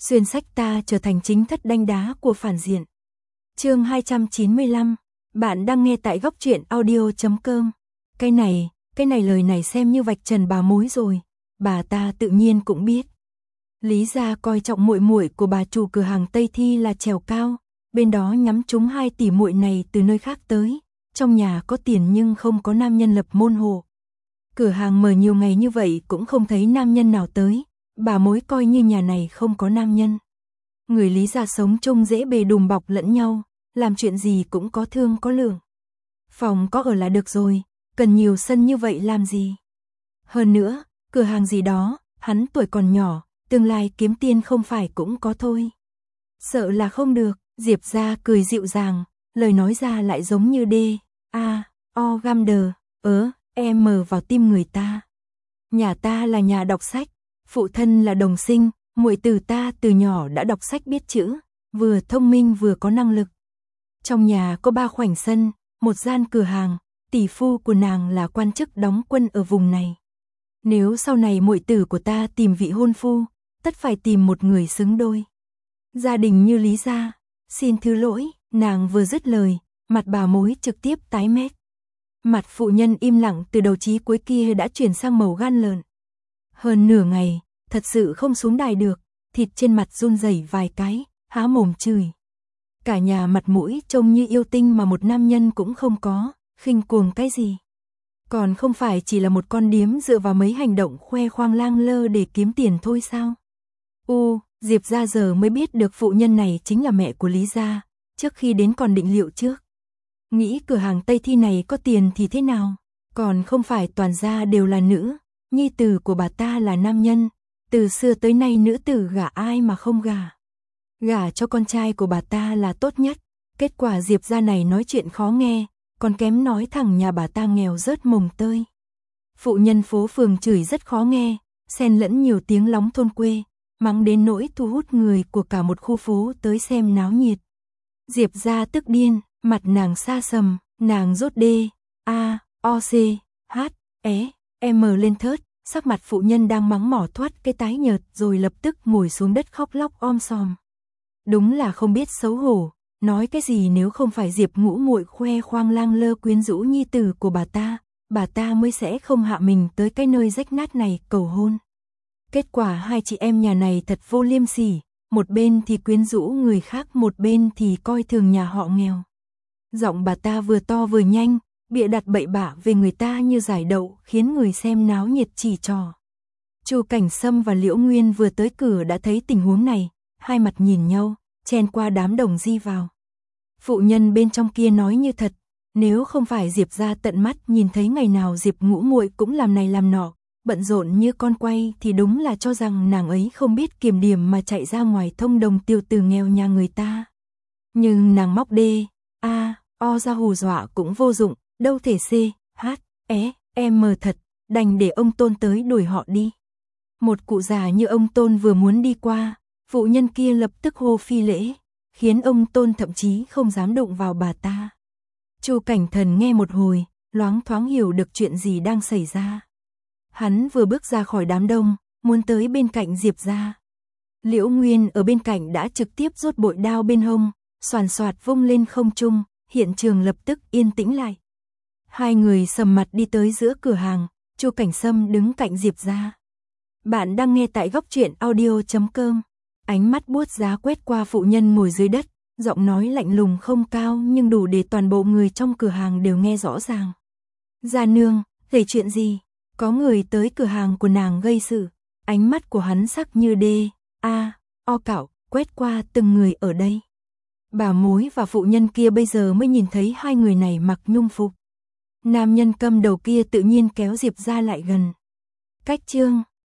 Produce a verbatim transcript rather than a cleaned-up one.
xuyên sách ta trở thành chính thất đanh đá của phản diện. Chương hai trăm chín mươi lăm, bạn đang nghe tại góc truyện audio chấm com. Cái này, cái này lời này xem như vạch trần bà mối rồi, bà ta tự nhiên cũng biết. Lý gia coi trọng muội muội của bà chủ cửa hàng Tây Thi là trèo cao, bên đó nhắm trúng hai tỷ muội này từ nơi khác tới, trong nhà có tiền nhưng không có nam nhân lập môn hộ. Cửa hàng mở nhiều ngày như vậy cũng không thấy nam nhân nào tới, bà mối coi như nhà này không có nam nhân. Người Lý gia sống chung dễ bề đùm bọc lẫn nhau, làm chuyện gì cũng có thương có lượng. Phòng có ở là được rồi, cần nhiều sân như vậy làm gì? Hơn nữa, cửa hàng gì đó, hắn tuổi còn nhỏ, tương lai kiếm tiền không phải cũng có thôi. Sợ là không được, Diệp gia cười dịu dàng, lời nói ra lại giống như đê, a, o gam đờ, ớ, em mờ vào tim người ta. Nhà ta là nhà đọc sách, phụ thân là đồng sinh, muội tử ta từ nhỏ đã đọc sách biết chữ, vừa thông minh vừa có năng lực. Trong nhà có ba khoảnh sân, một gian cửa hàng, tỷ phu của nàng là quan chức đóng quân ở vùng này. Nếu sau này muội tử của ta tìm vị hôn phu, tất phải tìm một người xứng đôi. Gia đình như Lý gia, xin thứ lỗi, nàng vừa dứt lời, mặt bà mối trực tiếp tái mét. Mặt phụ nhân im lặng từ đầu chí cuối kia đã chuyển sang màu gan lợn. Hơn nửa ngày, thật sự không xuống đài được, thịt trên mặt run rẩy vài cái, há mồm chửi. Cả nhà mặt mũi trông như yêu tinh mà một nam nhân cũng không có, khinh cuồng cái gì. Còn không phải chỉ là một con điếm dựa vào mấy hành động khoe khoang lang lơ để kiếm tiền thôi sao? U, Diệp gia giờ mới biết được phụ nhân này chính là mẹ của Lý gia, trước khi đến còn định liệu trước. Nghĩ cửa hàng Tây Thi này có tiền thì thế nào, còn không phải toàn gia đều là nữ, nhi tử của bà ta là nam nhân, từ xưa tới nay nữ tử gả ai mà không gả. Gả cho con trai của bà ta là tốt nhất, kết quả Diệp gia này nói chuyện khó nghe, còn kém nói thẳng nhà bà ta nghèo rớt mồng tơi. Phụ nhân phố phường chửi rất khó nghe, xen lẫn nhiều tiếng lóng thôn quê, mắng đến nỗi thu hút người của cả một khu phố tới xem náo nhiệt. Diệp gia tức điên, mặt nàng xa sầm, nàng rốt đê, a, o c, h, e, m lên thớt, sắc mặt phụ nhân đang mắng mỏ thoát cái tái nhợt rồi lập tức ngồi xuống đất khóc lóc om sòm. Đúng là không biết xấu hổ, nói cái gì nếu không phải Diệp Ngũ muội khoe khoang lang lơ quyến rũ nhi tử của bà ta, bà ta mới sẽ không hạ mình tới cái nơi rách nát này cầu hôn. Kết quả hai chị em nhà này thật vô liêm sỉ, một bên thì quyến rũ người khác, một bên thì coi thường nhà họ nghèo. Giọng bà ta vừa to vừa nhanh, bịa đặt bậy bạ về người ta như giải đậu, khiến người xem náo nhiệt chỉ trò. Chu Cảnh Sâm và Liễu Nguyên vừa tới cửa đã thấy tình huống này, hai mặt nhìn nhau, chen qua đám đồng di vào. Phụ nhân bên trong kia nói như thật, nếu không phải Diệp gia tận mắt nhìn thấy ngày nào Diệp Ngũ muội cũng làm này làm nọ, bận rộn như con quay thì đúng là cho rằng nàng ấy không biết kiềm điểm mà chạy ra ngoài thông đồng tiêu từ nghèo nhà người ta. Nhưng nàng móc đê, a, o ra hù dọa cũng vô dụng, đâu thể c, h, e, m thật, đành để ông Tôn tới đuổi họ đi. Một cụ già như ông Tôn vừa muốn đi qua, phụ nhân kia lập tức hô phi lễ, khiến ông Tôn thậm chí không dám đụng vào bà ta. Chu Cảnh Thần nghe một hồi, loáng thoáng hiểu được chuyện gì đang xảy ra. Hắn vừa bước ra khỏi đám đông, muốn tới bên cạnh Diệp gia. Liễu Nguyên ở bên cạnh đã trực tiếp rút bội đao bên hông, xoàn xoạt vung lên không trung, hiện trường lập tức yên tĩnh lại. Hai người sầm mặt đi tới giữa cửa hàng, Chu Cảnh Sâm đứng cạnh Diệp gia. Bạn đang nghe tại góc truyện audio chấm com. Ánh mắt buốt giá quét qua phụ nhân ngồi dưới đất, giọng nói lạnh lùng không cao nhưng đủ để toàn bộ người trong cửa hàng đều nghe rõ ràng. Gia nương, gây chuyện gì? Có người tới cửa hàng của nàng gây sự. Ánh mắt của hắn sắc như đê, a, o cạo, quét qua từng người ở đây. Bà mối và phụ nhân kia bây giờ mới nhìn thấy hai người này mặc nhung phục. Nam nhân cầm đầu kia tự nhiên kéo Diệp gia lại gần. Cách chương